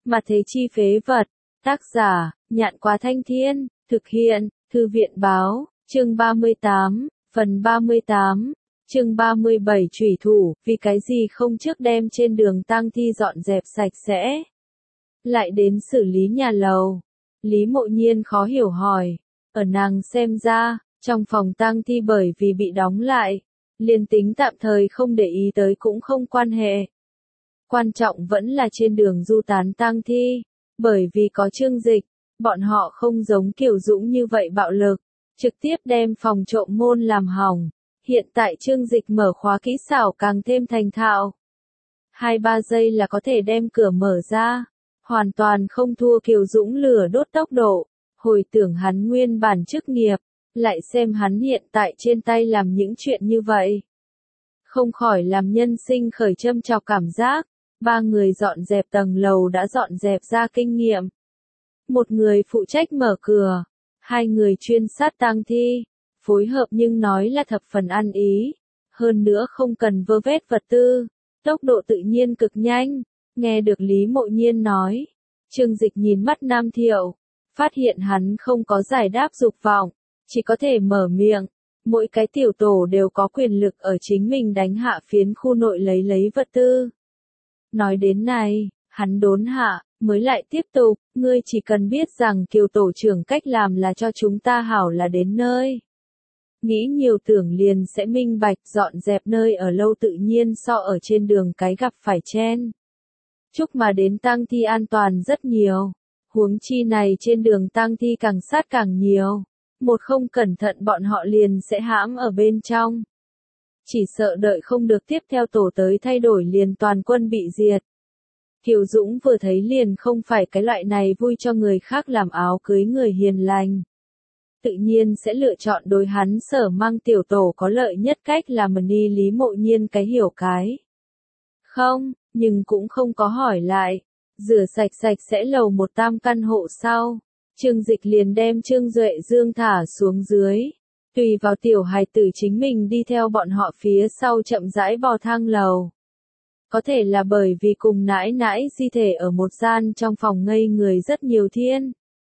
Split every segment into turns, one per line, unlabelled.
Mà thế chi phế vật. Tác giả, Nhạn Quá Thanh Thiên, thực hiện, Thư viện báo, chương 38, phần 38, chương 37 chủy thủ, vì cái gì không trước đem trên đường tang thi dọn dẹp sạch sẽ. Lại đến xử lý nhà lầu. Lý Mộ Nhiên khó hiểu hỏi, ở nàng xem ra, trong phòng tang thi bởi vì bị đóng lại, liền tính tạm thời không để ý tới cũng không quan hệ. Quan trọng vẫn là trên đường du tán tang thi, bởi vì có Trương Dịch, bọn họ không giống Kiều Dũng như vậy bạo lực, trực tiếp đem phòng trộm môn làm hỏng. Hiện tại Trương Dịch mở khóa kỹ xảo càng thêm thành thạo. 2-3 giây là có thể đem cửa mở ra, hoàn toàn không thua Kiều Dũng lửa đốt tốc độ. Hồi tưởng hắn nguyên bản chức nghiệp, lại xem hắn hiện tại trên tay làm những chuyện như vậy. Không khỏi làm nhân sinh khởi châm chọc cảm giác. 3 người dọn dẹp tầng lầu đã dọn dẹp ra kinh nghiệm. Một người phụ trách mở cửa, 2 người chuyên sát tang thi, phối hợp nhưng nói là thập phần ăn ý. Hơn nữa không cần vơ vét vật tư, tốc độ tự nhiên cực nhanh. Nghe được Lý Mộ Nhiên nói, Trương Dịch nhìn mắt Nam Thiệu, phát hiện hắn không có giải đáp dục vọng, chỉ có thể mở miệng. Mỗi cái tiểu tổ đều có quyền lực ở chính mình đánh hạ phiến khu nội lấy vật tư. Nói đến này, hắn đốn hạ, mới lại tiếp tục, ngươi chỉ cần biết rằng Kiều tổ trưởng cách làm là cho chúng ta hảo là đến nơi. Nghĩ nhiều tưởng liền sẽ minh bạch, dọn dẹp nơi ở lâu tự nhiên so ở trên đường cái gặp phải chen chúc mà đến tang thi an toàn rất nhiều. Huống chi này trên đường tang thi càng sát càng nhiều. Một không cẩn thận bọn họ liền sẽ hãm ở bên trong. Chỉ sợ đợi không được tiếp theo tổ tới thay đổi liền toàn quân bị diệt. Kiều Dũng vừa thấy liền không phải cái loại này vui cho người khác làm áo cưới người hiền lành. Tự nhiên sẽ lựa chọn đối hắn sở mang tiểu tổ có lợi nhất cách là mà đi Lý Mộ Nhiên cái hiểu cái. Không, nhưng cũng không có hỏi lại. Rửa sạch sẽ lầu 1 tam căn hộ sau. Trương Dịch liền đem Trương Duệ Dương thả xuống dưới. Tùy vào tiểu hài tử chính mình đi theo bọn họ phía sau chậm rãi bò thang lầu. Có thể là bởi vì cùng nãi nãi di thể ở một gian trong phòng ngây người rất nhiều thiên.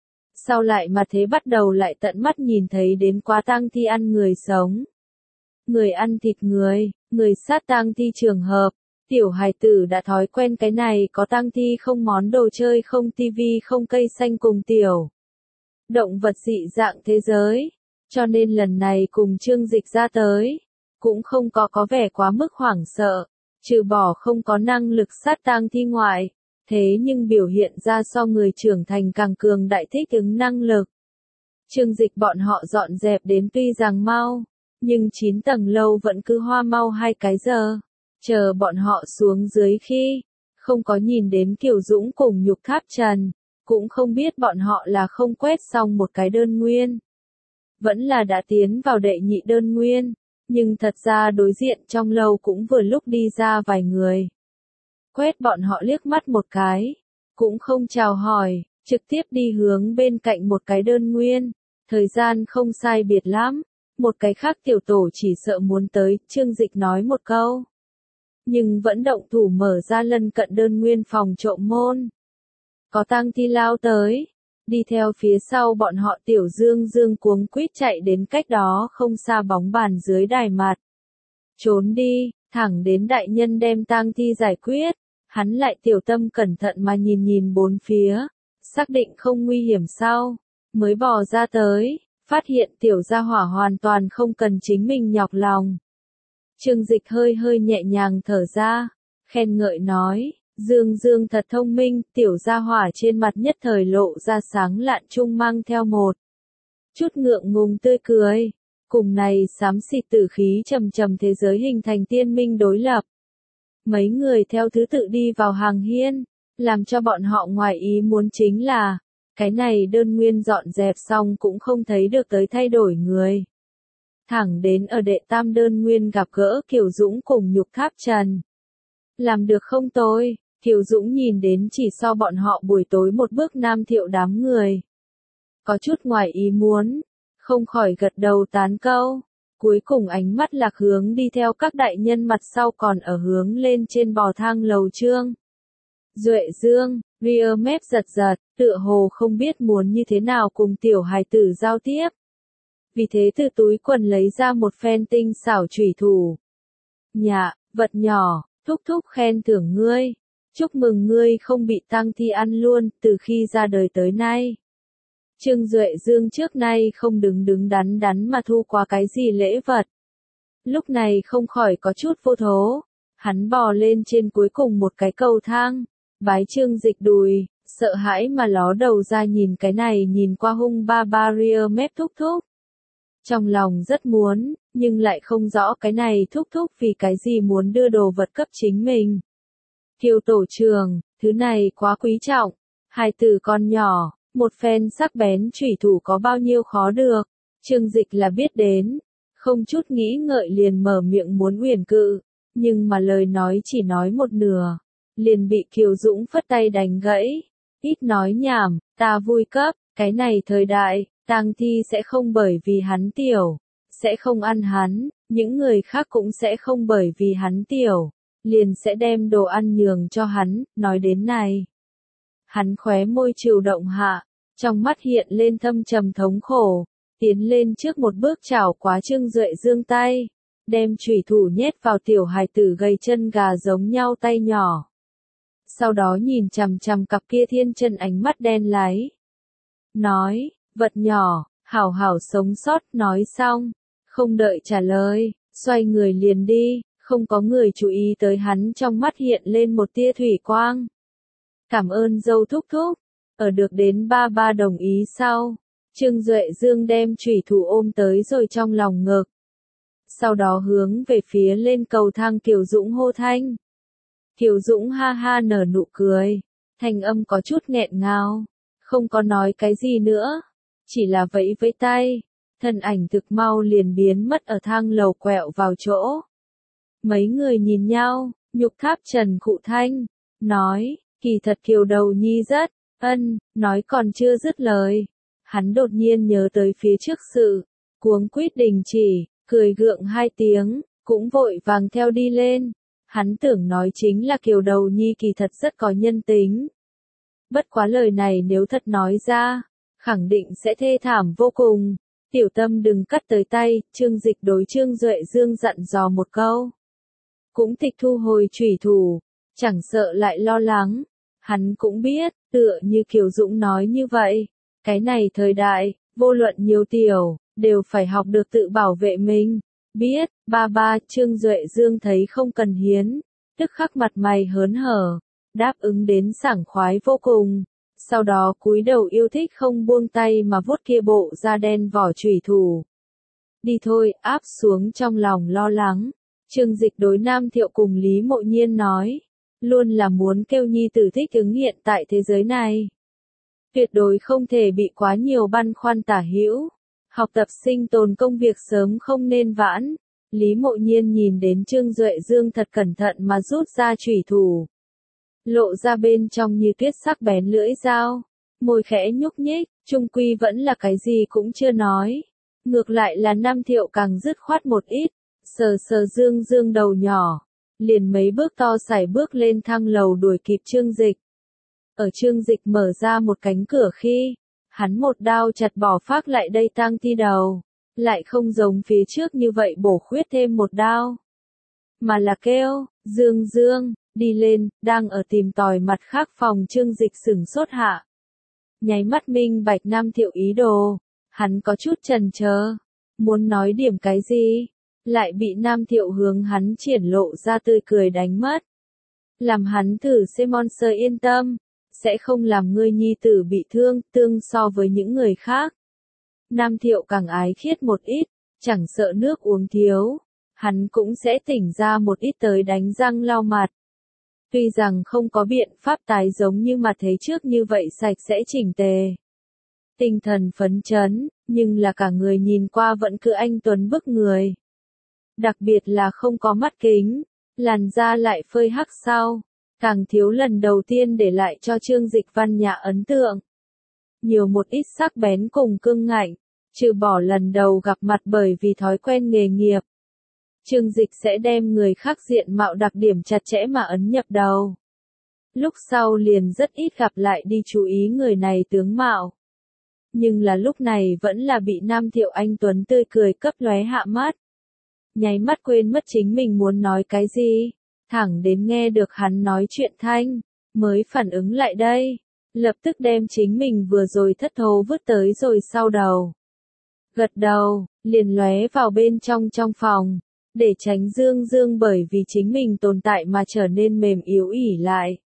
Sau lại mà thế bắt đầu lại tận mắt nhìn thấy đến quá tang thi ăn người sống. Người ăn thịt người sát tang thi trường hợp. Tiểu hài tử đã thói quen cái này, có tang thi không món đồ chơi không tivi không cây xanh cùng tiểu động vật dị dạng thế giới. Cho nên lần này cùng Trương Dịch ra tới, cũng không có vẻ quá mức hoảng sợ, trừ bỏ không có năng lực sát tang thi ngoại, thế nhưng biểu hiện ra so người trưởng thành càng cường đại thích ứng năng lực. Trương Dịch bọn họ dọn dẹp đến tuy rằng mau, nhưng 9 tầng lâu vẫn cứ hoa mau 2 cái giờ. Chờ bọn họ xuống dưới khi, không có nhìn đến Kiều Dũng cùng Nhục Tháp Trần, cũng không biết bọn họ là không quét xong một cái đơn nguyên. Vẫn là đã tiến vào đệ nhị đơn nguyên, nhưng thật ra đối diện trong lâu cũng vừa lúc đi ra vài người. Quét bọn họ liếc mắt một cái, cũng không chào hỏi, trực tiếp đi hướng bên cạnh một cái đơn nguyên. Thời gian không sai biệt lắm, một cái khác tiểu tổ chỉ sợ muốn tới, Trương Dịch nói một câu. Nhưng vẫn động thủ mở ra lân cận đơn nguyên phòng trộm môn. Có tang thi lao tới, đi theo phía sau bọn họ Tiểu Dương cuống quýt chạy đến cách đó không xa bóng bàn dưới đài mặt. Trốn đi, thẳng đến đại nhân đem tang thi giải quyết, hắn lại tiểu tâm cẩn thận mà nhìn bốn phía, xác định không nguy hiểm sau, mới bò ra tới, phát hiện tiểu gia hỏa hoàn toàn không cần chính mình nhọc lòng. Trương Dịch hơi nhẹ nhàng thở ra, khen ngợi nói, Dương thật thông minh, tiểu gia hỏa trên mặt nhất thời lộ ra sáng lạn trung mang theo một chút ngượng ngùng tươi cười, cùng này xám xịt tử khí trầm thế giới hình thành tiên minh đối lập. Mấy người theo thứ tự đi vào hàng hiên, làm cho bọn họ ngoài ý muốn chính là, cái này đơn nguyên dọn dẹp xong cũng không thấy được tới thay đổi người. Thẳng đến ở đệ tam đơn nguyên gặp gỡ Kiều Dũng cùng Nhục Tháp Trần. Làm được không tồi, Kiều Dũng nhìn đến chỉ so bọn họ buổi tối một bước Nam Thiệu đám người. Có chút ngoài ý muốn, không khỏi gật đầu tán câu, cuối cùng ánh mắt lạc hướng đi theo các đại nhân mặt sau còn ở hướng lên trên bò thang lầu Trương Duệ Dương, Ria mép giật giật, tựa hồ không biết muốn như thế nào cùng tiểu hài tử giao tiếp. Vì thế từ túi quần lấy ra một phen tinh xảo chủy thủ. Dạ, vật nhỏ, thúc thúc khen thưởng ngươi. Chúc mừng ngươi không bị tang thi ăn luôn, từ khi ra đời tới nay. Trương Duệ Dương trước nay không đứng đứng đắn đắn mà thu qua cái gì lễ vật. Lúc này không khỏi có chút vô thố. Hắn bò lên trên cuối cùng một cái cầu thang. Bái Trương Dịch đùi, sợ hãi mà ló đầu ra nhìn cái này nhìn qua hung ba ba ria mép thúc thúc. Trong lòng rất muốn, nhưng lại không rõ cái này thúc thúc vì cái gì muốn đưa đồ vật cấp chính mình. Kiều tổ trường, thứ này quá quý trọng. Hai từ con nhỏ, một phen sắc bén chủy thủ có bao nhiêu khó được. Trương Dịch là biết đến, không chút nghĩ ngợi liền mở miệng muốn uyển cự, nhưng mà lời nói chỉ nói một nửa, liền bị Kiều Dũng phất tay đánh gãy. Ít nói nhảm, ta vui cấp, cái này thời đại, tang thi sẽ không bởi vì hắn tiểu, sẽ không ăn hắn, những người khác cũng sẽ không bởi vì hắn tiểu, liền sẽ đem đồ ăn nhường cho hắn, nói đến này. Hắn khóe môi trừu động hạ, trong mắt hiện lên thâm trầm thống khổ, tiến lên trước một bước chảo quá Trương Duệ Dương tay, đem chủy thủ nhét vào tiểu hài tử gầy chân gà giống nhau tay nhỏ. Sau đó nhìn chằm chằm cặp kia thiên chân ánh mắt đen láy. Nói, vật nhỏ, hảo hảo sống sót, nói xong, không đợi trả lời, xoay người liền đi, không có người chú ý tới hắn trong mắt hiện lên một tia thủy quang. Cảm ơn dâu thúc thúc, ở được đến ba ba đồng ý sau, Trương Duệ Dương đem chủy thủ ôm tới rồi trong lòng ngực. Sau đó hướng về phía lên cầu thang Kiều Dũng hô thanh. Kiều Dũng ha ha nở nụ cười, thanh âm có chút nghẹn ngào, không có nói cái gì nữa, chỉ là vẫy vẫy tay, thân ảnh thực mau liền biến mất ở thang lầu quẹo vào chỗ. Mấy người nhìn nhau, nhục tháp Trần khụ thanh, nói, kỳ thật Kiều đầu nhi rất, nói còn chưa dứt lời. Hắn đột nhiên nhớ tới phía trước sự, cuống quýt đình chỉ, cười gượng hai tiếng, cũng vội vàng theo đi lên. Hắn tưởng nói chính là Kiều đầu nhi kỳ thật rất có nhân tính. Bất quá lời này nếu thật nói ra, khẳng định sẽ thê thảm vô cùng. Tiểu Tâm đừng cắt tới tay, Trương Dịch đối Trương Duệ Dương dặn dò một câu. Cũng tịch thu hồi chủy thủ, chẳng sợ lại lo lắng. Hắn cũng biết, tựa như Kiều Dũng nói như vậy, cái này thời đại, vô luận nhiều tiểu, đều phải học được tự bảo vệ mình. Biết, ba ba, Trương Duệ Dương thấy không cần hiến, tức khắc mặt mày hớn hở, đáp ứng đến sảng khoái vô cùng. Sau đó cúi đầu yêu thích không buông tay mà vuốt kia bộ da đen vỏ chủy thủ. Đi thôi, áp xuống trong lòng lo lắng. Trương Dịch đối Nam Thiệu cùng Lý Mộ Nhiên nói, luôn là muốn kêu nhi tử thích ứng hiện tại thế giới này. Tuyệt đối không thể bị quá nhiều băn khoăn tả hữu. Học tập sinh tồn công việc sớm không nên vãn. Lý Mộ Nhiên nhìn đến Trương Duệ Dương thật cẩn thận mà rút ra chủy thủ. Lộ ra bên trong như tuyết sắc bén lưỡi dao. Môi khẽ nhúc nhích, chung quy vẫn là cái gì cũng chưa nói. Ngược lại là Nam Thiệu càng dứt khoát một ít. Sờ sờ Dương Dương đầu nhỏ. Liền mấy bước to sải bước lên thang lầu đuổi kịp Trương Dịch. Ở Trương Dịch mở ra một cánh cửa khi, hắn một đao chặt bỏ phác lại đây tang thi đầu, lại không giống phía trước như vậy bổ khuyết thêm một đao. Mà là kêu, Dương Dương, đi lên, đang ở tìm tòi mặt khác phòng Trương Dịch sửng sốt hạ. Nháy mắt minh bạch Nam Thiệu ý đồ, hắn có chút chần chờ, muốn nói điểm cái gì, lại bị Nam Thiệu hướng hắn triển lộ ra tươi cười đánh mất. Làm hắn thử xem Monster yên tâm, sẽ không làm ngươi nhi tử bị thương, tương so với những người khác. Nam Thiệu càng ái khiết một ít, chẳng sợ nước uống thiếu, hắn cũng sẽ tỉnh ra một ít tới đánh răng lau mặt. Tuy rằng không có biện pháp tái giống như mà thấy trước như vậy sạch sẽ chỉnh tề. Tinh thần phấn chấn, nhưng là cả người nhìn qua vẫn cứ anh tuấn bức người. Đặc biệt là không có mắt kính, làn da lại phơi hắc sau, càng thiếu lần đầu tiên để lại cho Trương Dịch Văn Nhã ấn tượng. Nhiều một ít sắc bén cùng cương ngạnh, trừ bỏ lần đầu gặp mặt bởi vì thói quen nghề nghiệp. Trương Dịch sẽ đem người khác diện mạo đặc điểm chặt chẽ mà ấn nhập đầu. lúc sau liền rất ít gặp lại đi chú ý người này tướng mạo. Nhưng là lúc này vẫn là bị Nam Thiệu anh tuấn tươi cười cấp lóe hạ mắt. Nháy mắt quên mất chính mình muốn nói cái gì, thẳng đến nghe được hắn nói chuyện thanh, mới phản ứng lại đây, lập tức đem chính mình vừa rồi thất thố vứt tới rồi sau đầu. Gật đầu, liền lóe vào bên trong phòng, để tránh Dương Dương bởi vì chính mình tồn tại mà trở nên mềm yếu ỉ lại.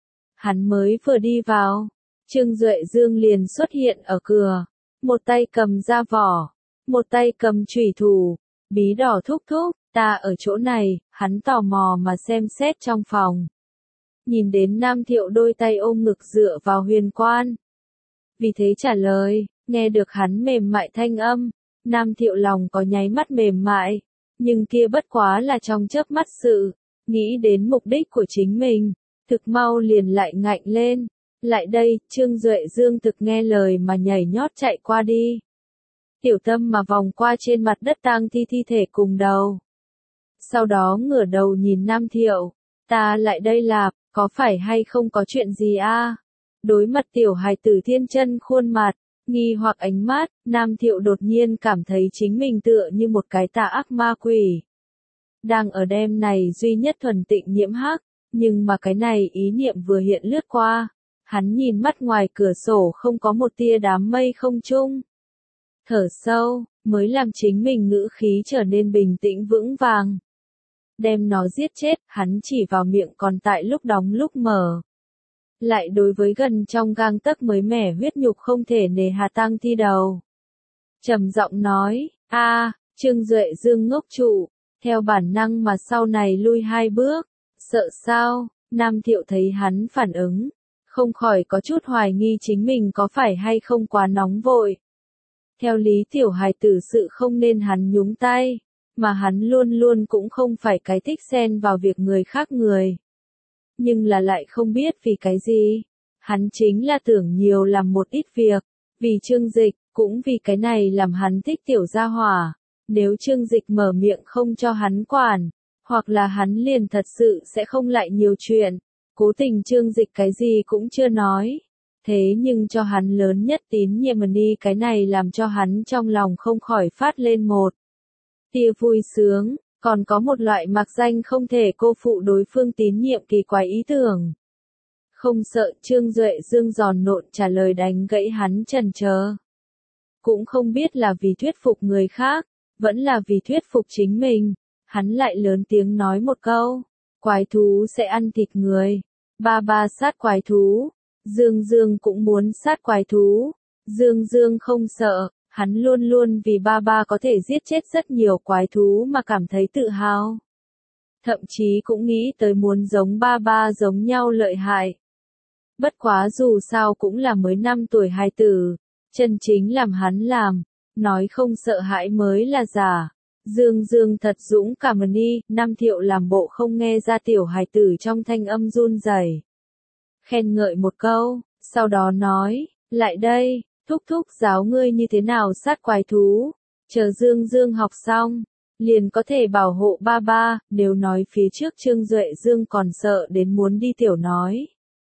Hắn mới vừa đi vào, Trương Duệ Dương liền xuất hiện ở cửa, một tay cầm ra vỏ, một tay cầm chủy thủ, bí đỏ thúc thúc, ta ở chỗ này, hắn tò mò mà xem xét trong phòng. Nhìn đến Nam Thiệu đôi tay ôm ngực dựa vào huyền quan. Vì thế trả lời, nghe được hắn mềm mại thanh âm, Nam Thiệu lòng có nháy mắt mềm mại, nhưng kia bất quá là trong chớp mắt sự, nghĩ đến mục đích của chính mình, thực mau liền lại ngạnh lên. Lại đây, Trương Duệ Dương thực nghe lời mà nhảy nhót chạy qua đi. Tiểu Tâm mà vòng qua trên mặt đất tang thi thể cùng đầu. Sau đó ngửa đầu nhìn Nam Thiệu, ta lại đây lạp, có phải hay không có chuyện gì a? Đối mặt tiểu hài tử thiên chân khuôn mặt, nghi hoặc ánh mắt, Nam Thiệu đột nhiên cảm thấy chính mình tựa như một cái tà ác ma quỷ. Đang ở đêm này duy nhất thuần tịnh nhiễm hắc, nhưng mà cái này ý niệm vừa hiện lướt qua, hắn nhìn mắt ngoài cửa sổ không có một tia đám mây không trung. Thở sâu, mới làm chính mình ngữ khí trở nên bình tĩnh vững vàng. Đem nó giết chết, hắn chỉ vào miệng còn tại lúc đóng lúc mở. Lại đối với gần trong gang tấc mới mẻ huyết nhục không thể nề hà tang thi đầu. Trầm giọng nói, Trương Duệ Dương ngốc trụ, theo bản năng mà sau này lui 2 bước. Sợ sao? Nam Thiệu thấy hắn phản ứng, không khỏi có chút hoài nghi chính mình có phải hay không quá nóng vội. Theo lý tiểu hài tử sự không nên hắn nhúng tay, mà hắn luôn luôn cũng không phải cái thích xen vào việc người khác người. Nhưng là lại không biết vì cái gì, hắn chính là tưởng nhiều làm một ít việc, vì Trương Dịch, cũng vì cái này làm hắn thích tiểu gia hỏa. Nếu Trương Dịch mở miệng không cho hắn quản, hoặc là hắn liền thật sự sẽ không lại nhiều chuyện, cố tình Trương Dịch cái gì cũng chưa nói. Thế nhưng cho hắn lớn nhất tín nhiệm đi, cái này làm cho hắn trong lòng không khỏi phát lên một tia vui sướng, còn có một loại mặc danh không thể cô phụ đối phương tín nhiệm kỳ quái ý tưởng. Không sợ, Trương Duệ Dương giòn nộn trả lời đánh gãy hắn chần chờ. Cũng không biết là vì thuyết phục người khác, vẫn là vì thuyết phục chính mình, hắn lại lớn tiếng nói một câu, quái thú sẽ ăn thịt người. Ba sát quái thú. Dương Dương cũng muốn sát quái thú. Dương Dương không sợ, hắn luôn luôn vì ba có thể giết chết rất nhiều quái thú mà cảm thấy tự hào. Thậm chí cũng nghĩ tới muốn giống ba giống nhau lợi hại. Bất quá dù sao cũng là mới 5 tuổi hài tử, chân chính làm hắn làm, nói không sợ hãi mới là giả. Dương Dương thật dũng cảm đi, Nam Thiệu làm bộ không nghe ra tiểu hài tử trong thanh âm run rẩy. Khen ngợi một câu, sau đó nói, lại đây, thúc thúc giáo ngươi như thế nào sát quái thú, chờ Dương Dương học xong, liền có thể bảo hộ ba, nếu nói phía trước Trương Duệ Dương còn sợ đến muốn đi tiểu nói.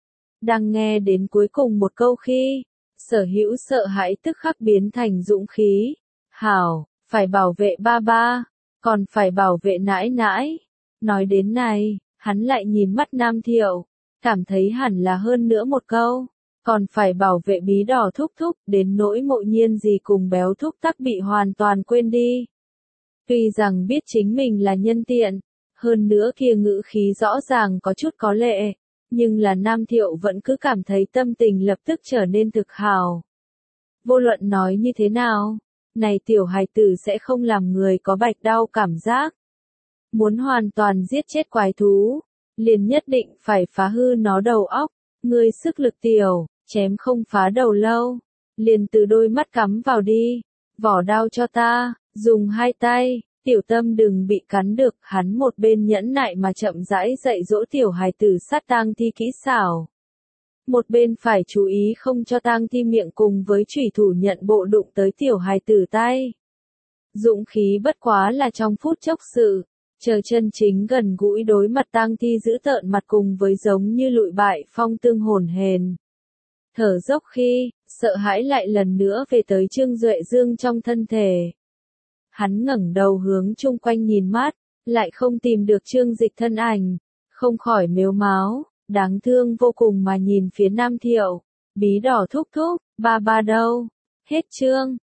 Đang nghe đến cuối cùng một câu khi, Sở Hữu sợ hãi tức khắc biến thành dũng khí, hảo, phải bảo vệ ba, còn phải bảo vệ nãi nãi. Nói đến này, hắn lại nhìn mắt Nam Thiệu, cảm thấy hẳn là hơn nữa một câu, còn phải bảo vệ bí đỏ thúc thúc, đến nỗi Mộ Nhiên gì cùng béo thúc tắc bị hoàn toàn quên đi. Tuy rằng biết chính mình là nhân tiện, hơn nữa kia ngữ khí rõ ràng có chút có lệ, nhưng là Nam Thiệu vẫn cứ cảm thấy tâm tình lập tức trở nên thực hào. Vô luận nói như thế nào, này tiểu hài tử sẽ không làm người có bạch đau cảm giác. Muốn hoàn toàn giết chết quái thú, liền nhất định phải phá hư nó đầu óc, ngươi sức lực tiểu, chém không phá đầu lâu, liền từ đôi mắt cắm vào đi, vỏ đao cho ta, dùng 2 tay, Tiểu Tâm đừng bị cắn được, hắn một bên nhẫn nại mà chậm rãi dạy dỗ tiểu hài tử sát tang thi kỹ xảo. Một bên phải chú ý không cho tang thi miệng cùng với chủy thủ nhận bộ đụng tới tiểu hài tử tay. Dũng khí bất quá là trong phút chốc sự, Chờ chân chính gần gũi đối mặt tang thi dữ tợn mặt cùng với giống như lụi bại phong tương hồn hền. Thở dốc khi, sợ hãi lại lần nữa về tới Trương Duệ Dương trong thân thể. Hắn ngẩng đầu hướng chung quanh nhìn mát, lại không tìm được Trương Dịch thân ảnh, không khỏi mếu máo, đáng thương vô cùng mà nhìn phía Nam Thiệu. Bí đỏ thúc thúc, ba ba đâu? Hết chương.